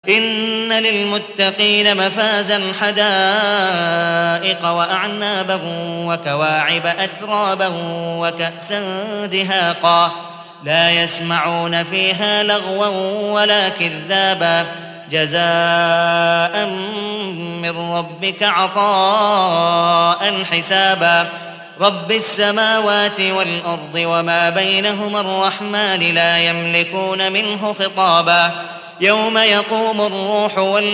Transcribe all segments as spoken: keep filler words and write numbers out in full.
إن للمتقين مفازا حدائق وأعنابا وكواعب أترابا وكأسا دهاقا لا يسمعون فيها لغوا ولا كذابا جزاء من ربك عطاء حسابا رب السماوات والأرض وما بينهما الرحمن لا يملكون منه خطابا يوم يقوم الروح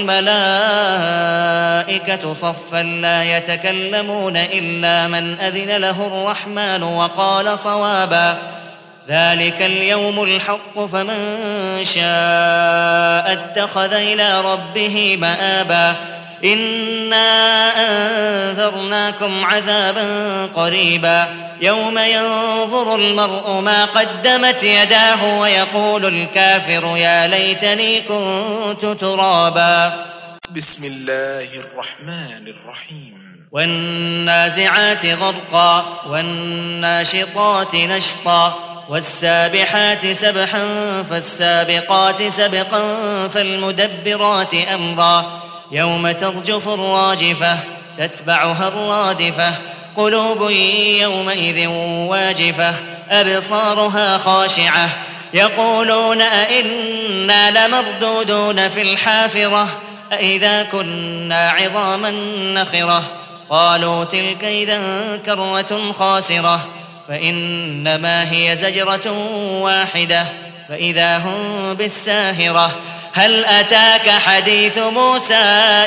والملائكة صفا لا يتكلمون إلا من أذن له الرحمن وقال صوابا ذلك اليوم الحق فمن شاء اتخذ إلى ربه مآبا إنا أنذرناكم عذابا قريبا يوم ينظر المرء ما قدمت يداه ويقول الكافر يا ليتني كنت ترابا. بسم الله الرحمن الرحيم. والنازعات غرقا والناشطات نشطا والسابحات سبحا فالسابقات سبقا فالمدبرات أمرا يوم ترجف الراجفة تتبعها الرادفة قلوب يومئذ واجفة أبصارها خاشعة يقولون أئنا لمردودون في الحافرة أئذا كنا عظاما نخرة قالوا تلك إذا كرة خاسرة فإنما هي زجرة واحدة فإذا هم بالساهرة هل أتاك حديث موسى